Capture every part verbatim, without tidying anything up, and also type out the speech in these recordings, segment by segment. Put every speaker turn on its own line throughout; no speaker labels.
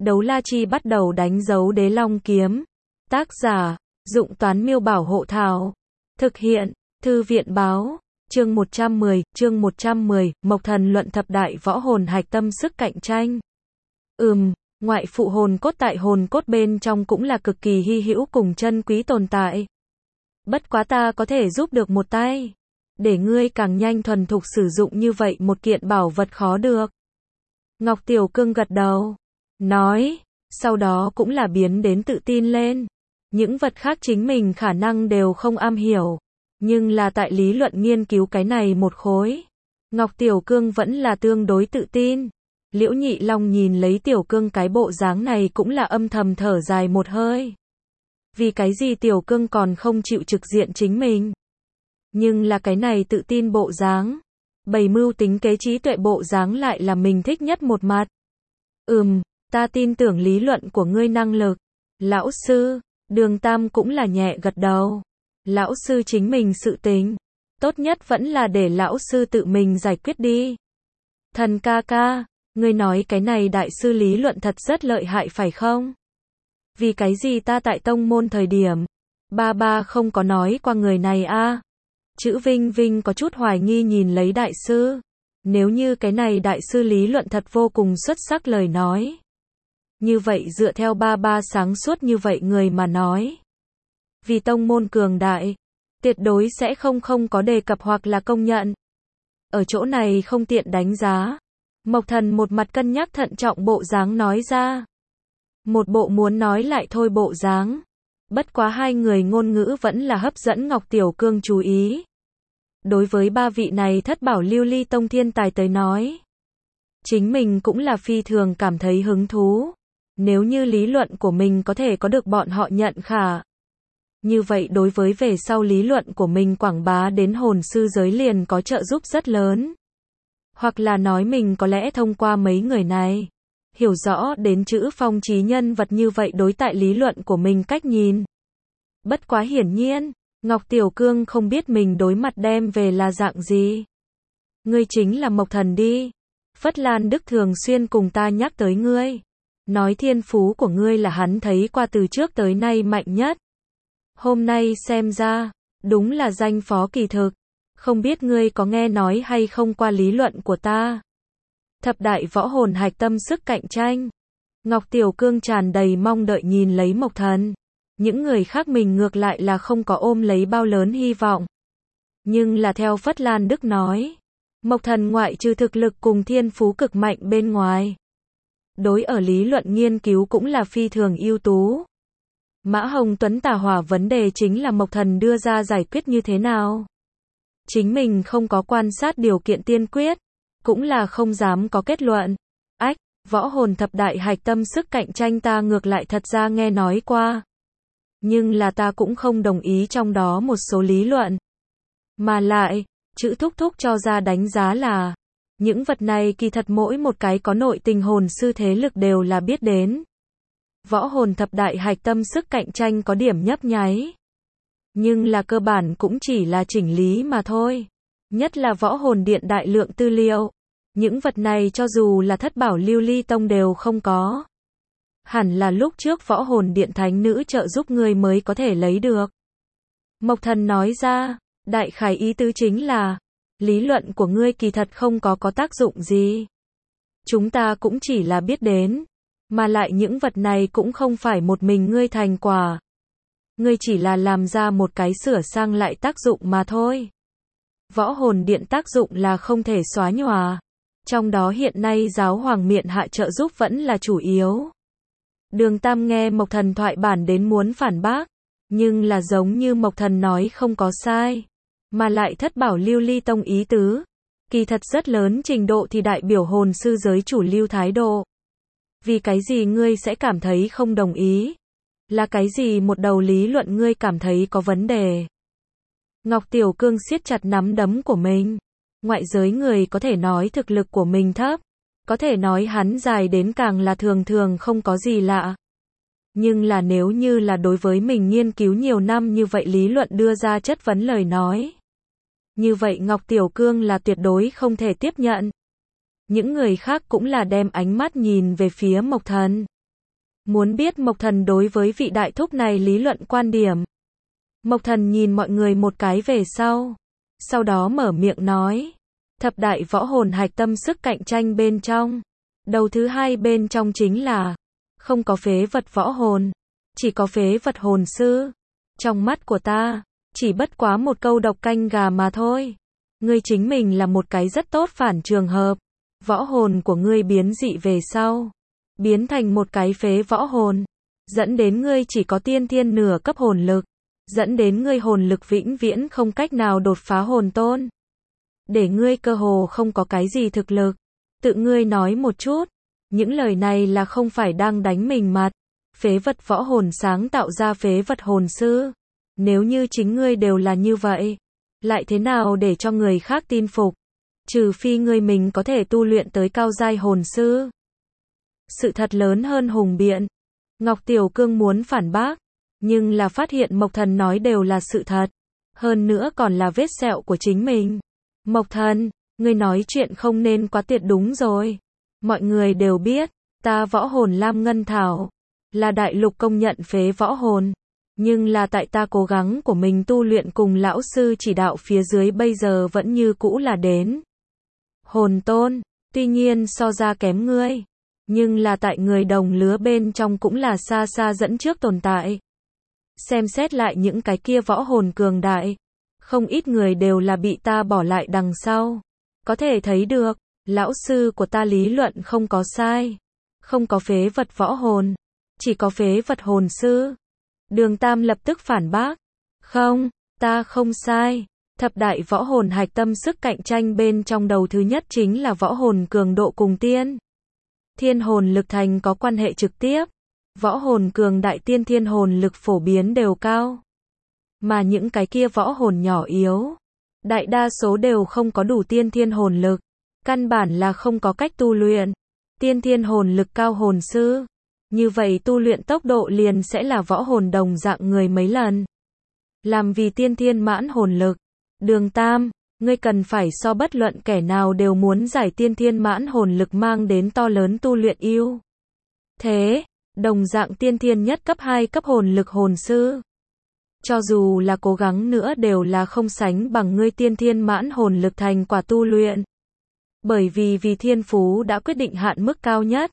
Đấu la chi bắt đầu đánh dấu đế long kiếm. Tác giả, Dụng Toán Miêu Bảo Hộ Thảo. Thực hiện, Thư viện Báo. Chương một trăm mười, chương một trăm mười, Mộc Thần luận thập đại võ hồn hạch tâm sức cạnh tranh. Ừm, ngoại phụ hồn cốt tại hồn cốt bên trong cũng là cực kỳ hy hữu cùng chân quý tồn tại. Bất quá ta có thể giúp được một tay. Để ngươi càng nhanh thuần thục sử dụng như vậy một kiện bảo vật khó được. Ngọc Tiểu Cương gật đầu. Nói, sau đó cũng là biến đến tự tin lên. Những vật khác chính mình khả năng đều không am hiểu. Nhưng là tại lý luận nghiên cứu cái này một khối. Ngọc Tiểu Cương vẫn là tương đối tự tin. Liễu Nhị Long nhìn lấy Tiểu Cương cái bộ dáng này cũng là âm thầm thở dài một hơi. Vì cái gì Tiểu Cương còn không chịu trực diện chính mình. Nhưng là cái này tự tin bộ dáng. Bày mưu tính kế trí tuệ bộ dáng lại là mình thích nhất một mặt. Ừm, ta tin tưởng lý luận của ngươi năng lực. Lão sư, Đường Tam cũng là nhẹ gật đầu. Lão sư chính mình sự tình. Tốt nhất vẫn là để lão sư tự mình giải quyết đi. Thần ca ca, ngươi nói cái này đại sư lý luận thật rất lợi hại phải không? Vì cái gì ta tại tông môn thời điểm, ba ba không có nói qua người này a? À? Chữ Vinh Vinh có chút hoài nghi nhìn lấy đại sư. Nếu như cái này đại sư lý luận thật vô cùng xuất sắc lời nói. Như vậy dựa theo ba ba sáng suốt như vậy người mà nói. Vì tông môn cường đại, tuyệt đối sẽ không không có đề cập hoặc là công nhận. Ở chỗ này không tiện đánh giá. Mộc Thần một mặt cân nhắc thận trọng bộ dáng nói ra. Một bộ muốn nói lại thôi bộ dáng. Bất quá hai người ngôn ngữ vẫn là hấp dẫn Ngọc Tiểu Cương chú ý. Đối với ba vị này thất bảo lưu ly tông thiên tài tới nói. Chính mình cũng là phi thường cảm thấy hứng thú. Nếu như lý luận của mình có thể có được bọn họ nhận khả. Như vậy đối với về sau lý luận của mình quảng bá đến hồn sư giới liền có trợ giúp rất lớn. Hoặc là nói mình có lẽ thông qua mấy người này. Hiểu rõ đến chữ phong trí nhân vật như vậy đối tại lý luận của mình cách nhìn. Bất quá hiển nhiên, Ngọc Tiểu Cương không biết mình đối mặt đem về là dạng gì. Ngươi chính là Mộc Thần đi. Phất Lan Đức thường xuyên cùng ta nhắc tới ngươi. Nói thiên phú của ngươi là hắn thấy qua từ trước tới nay mạnh nhất. Hôm nay xem ra, đúng là danh phó kỳ thực. Không biết ngươi có nghe nói hay không qua lý luận của ta. Thập đại võ hồn hạch tâm sức cạnh tranh. Ngọc Tiểu Cương tràn đầy mong đợi nhìn lấy Mộc Thần. Những người khác mình ngược lại là không có ôm lấy bao lớn hy vọng. Nhưng là theo Phất Lan Đức nói. Mộc Thần ngoại trừ thực lực cùng thiên phú cực mạnh bên ngoài. Đối ở lý luận nghiên cứu cũng là phi thường ưu tú. Mã Hồng Tuấn tả hỏa vấn đề chính là Mộc Thần đưa ra giải quyết như thế nào. Chính mình không có quan sát điều kiện tiên quyết. Cũng là không dám có kết luận. Ách, võ hồn thập đại hạch tâm sức cạnh tranh ta ngược lại thật ra nghe nói qua. Nhưng là ta cũng không đồng ý trong đó một số lý luận. Mà lại, chữ thúc thúc cho ra đánh giá là, những vật này kỳ thật mỗi một cái có nội tình hồn sư thế lực đều là biết đến. Võ hồn thập đại hạch tâm sức cạnh tranh có điểm nhấp nháy. Nhưng là cơ bản cũng chỉ là chỉnh lý mà thôi. Nhất là võ hồn điện đại lượng tư liệu. Những vật này cho dù là thất bảo lưu ly tông đều không có. Hẳn là lúc trước võ hồn điện thánh nữ trợ giúp ngươi mới có thể lấy được. Mộc Thần nói ra, đại khái ý tứ chính là, lý luận của ngươi kỳ thật không có có tác dụng gì. Chúng ta cũng chỉ là biết đến, mà lại những vật này cũng không phải một mình ngươi thành quả. Ngươi chỉ là làm ra một cái sửa sang lại tác dụng mà thôi. Võ hồn điện tác dụng là không thể xóa nhòa. Trong đó hiện nay giáo hoàng miện hạ trợ giúp vẫn là chủ yếu. Đường Tam nghe Mộc Thần thoại bản đến muốn phản bác. Nhưng là giống như Mộc Thần nói không có sai. Mà lại thất bảo lưu ly tông ý tứ. Kỳ thật rất lớn trình độ thì đại biểu hồn sư giới chủ lưu thái độ. Vì cái gì ngươi sẽ cảm thấy không đồng ý? Là cái gì một đầu lý luận ngươi cảm thấy có vấn đề? Ngọc Tiểu Cương siết chặt nắm đấm của mình. Ngoại giới người có thể nói thực lực của mình thấp. Có thể nói hắn dài đến càng là thường thường không có gì lạ. Nhưng là nếu như là đối với mình nghiên cứu nhiều năm như vậy lý luận đưa ra chất vấn lời nói. Như vậy Ngọc Tiểu Cương là tuyệt đối không thể tiếp nhận. Những người khác cũng là đem ánh mắt nhìn về phía Mộc Thần. Muốn biết Mộc Thần đối với vị đại thúc này lý luận quan điểm. Mộc Thần nhìn mọi người một cái về sau. Sau đó mở miệng nói. Thập đại võ hồn hạch tâm sức cạnh tranh bên trong. Đầu thứ hai bên trong chính là không có phế vật võ hồn, chỉ có phế vật hồn sư. Trong mắt của ta, chỉ bất quá một câu độc canh gà mà thôi. Ngươi chính mình là một cái rất tốt phản trường hợp. Võ hồn của ngươi biến dị về sau, biến thành một cái phế võ hồn, dẫn đến ngươi chỉ có tiên thiên nửa cấp hồn lực, dẫn đến ngươi hồn lực vĩnh viễn không cách nào đột phá hồn tôn. Để ngươi cơ hồ không có cái gì thực lực. Tự ngươi nói một chút, những lời này là không phải đang đánh mình mặt. Phế vật võ hồn sáng tạo ra phế vật hồn sư. Nếu như chính ngươi đều là như vậy, lại thế nào để cho người khác tin phục? Trừ phi ngươi mình có thể tu luyện tới cao giai hồn sư. Sự thật lớn hơn hùng biện. Ngọc Tiểu Cương muốn phản bác, nhưng là phát hiện Mộc Thần nói đều là sự thật. Hơn nữa còn là vết sẹo của chính mình. Mộc Thần, ngươi nói chuyện không nên quá tuyệt đúng rồi. Mọi người đều biết, ta võ hồn Lam Ngân Thảo, là đại lục công nhận phế võ hồn. Nhưng là tại ta cố gắng của mình tu luyện cùng lão sư chỉ đạo phía dưới bây giờ vẫn như cũ là đến hồn tôn, tuy nhiên so ra kém ngươi. Nhưng là tại người đồng lứa bên trong cũng là xa xa dẫn trước tồn tại. Xem xét lại những cái kia võ hồn cường đại, không ít người đều là bị ta bỏ lại đằng sau. Có thể thấy được, lão sư của ta lý luận không có sai. Không có phế vật võ hồn, chỉ có phế vật hồn sư. Đường Tam lập tức phản bác. Không, ta không sai. Thập đại võ hồn hạch tâm sức cạnh tranh bên trong đầu thứ nhất chính là võ hồn cường độ cùng tiên thiên hồn lực thành có quan hệ trực tiếp. Võ hồn cường đại tiên thiên hồn lực phổ biến đều cao. Mà những cái kia võ hồn nhỏ yếu, đại đa số đều không có đủ tiên thiên hồn lực. Căn bản là không có cách tu luyện. Tiên thiên hồn lực cao hồn sư. Như vậy tu luyện tốc độ liền sẽ là võ hồn đồng dạng người mấy lần. Làm vì tiên thiên mãn hồn lực. Đường Tam, ngươi cần phải so bất luận kẻ nào đều muốn giải tiên thiên mãn hồn lực mang đến to lớn tu luyện ưu thế. Đồng dạng tiên thiên nhất cấp hai cấp hồn lực hồn sư. Cho dù là cố gắng nữa đều là không sánh bằng ngươi tiên thiên mãn hồn lực thành quả tu luyện. Bởi vì vì thiên phú đã quyết định hạn mức cao nhất.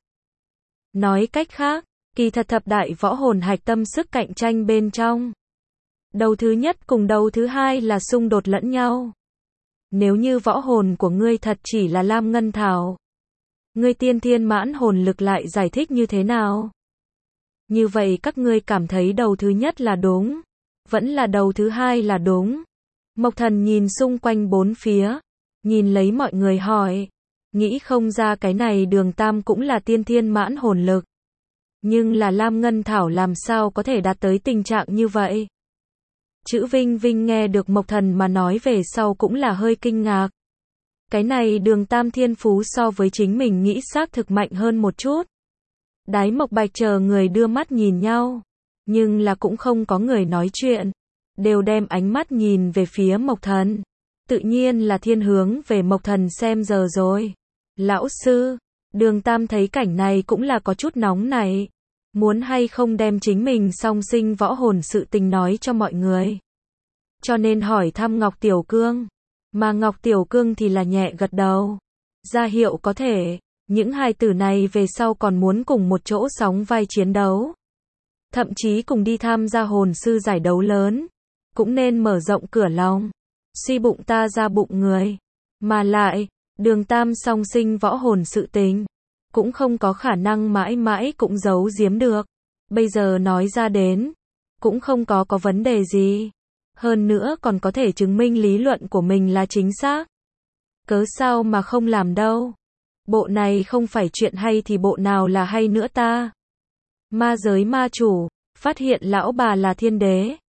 Nói cách khác, kỳ thật thập đại võ hồn hạch tâm sức cạnh tranh bên trong. Đầu thứ nhất cùng đầu thứ hai là xung đột lẫn nhau. Nếu như võ hồn của ngươi thật chỉ là Lam Ngân Thảo, ngươi tiên thiên mãn hồn lực lại giải thích như thế nào? Như vậy các ngươi cảm thấy đầu thứ nhất là đúng, vẫn là đầu thứ hai là đúng? Mộc Thần nhìn xung quanh bốn phía, nhìn lấy mọi người hỏi, nghĩ không ra cái này Đường Tam cũng là tiên thiên mãn hồn lực. Nhưng là Lam Ngân Thảo làm sao có thể đạt tới tình trạng như vậy? Chữ Vinh Vinh nghe được Mộc Thần mà nói về sau cũng là hơi kinh ngạc. Cái này Đường Tam thiên phú so với chính mình nghĩ xác thực mạnh hơn một chút. Đái Mộc Bạch chờ người đưa mắt nhìn nhau, nhưng là cũng không có người nói chuyện, đều đem ánh mắt nhìn về phía Mộc Thần. Tự nhiên là thiên hướng về Mộc Thần xem giờ rồi. Lão sư, Đường Tam thấy cảnh này cũng là có chút nóng này. Muốn hay không đem chính mình song sinh võ hồn sự tình nói cho mọi người. Cho nên hỏi thăm Ngọc Tiểu Cương. Mà Ngọc Tiểu Cương thì là nhẹ gật đầu. Ra hiệu có thể. Những hài tử này về sau còn muốn cùng một chỗ sóng vai chiến đấu. Thậm chí cùng đi tham gia hồn sư giải đấu lớn. Cũng nên mở rộng cửa lòng. Suy bụng ta ra bụng người. Mà lại, Đường Tam song sinh võ hồn sự tình. Cũng không có khả năng mãi mãi cũng giấu giếm được. Bây giờ nói ra đến, cũng không có có vấn đề gì. Hơn nữa còn có thể chứng minh lý luận của mình là chính xác. Cớ sao mà không làm đâu. Bộ này không phải chuyện hay thì bộ nào là hay nữa ta. Ma giới ma chủ, phát hiện lão bà là thiên đế.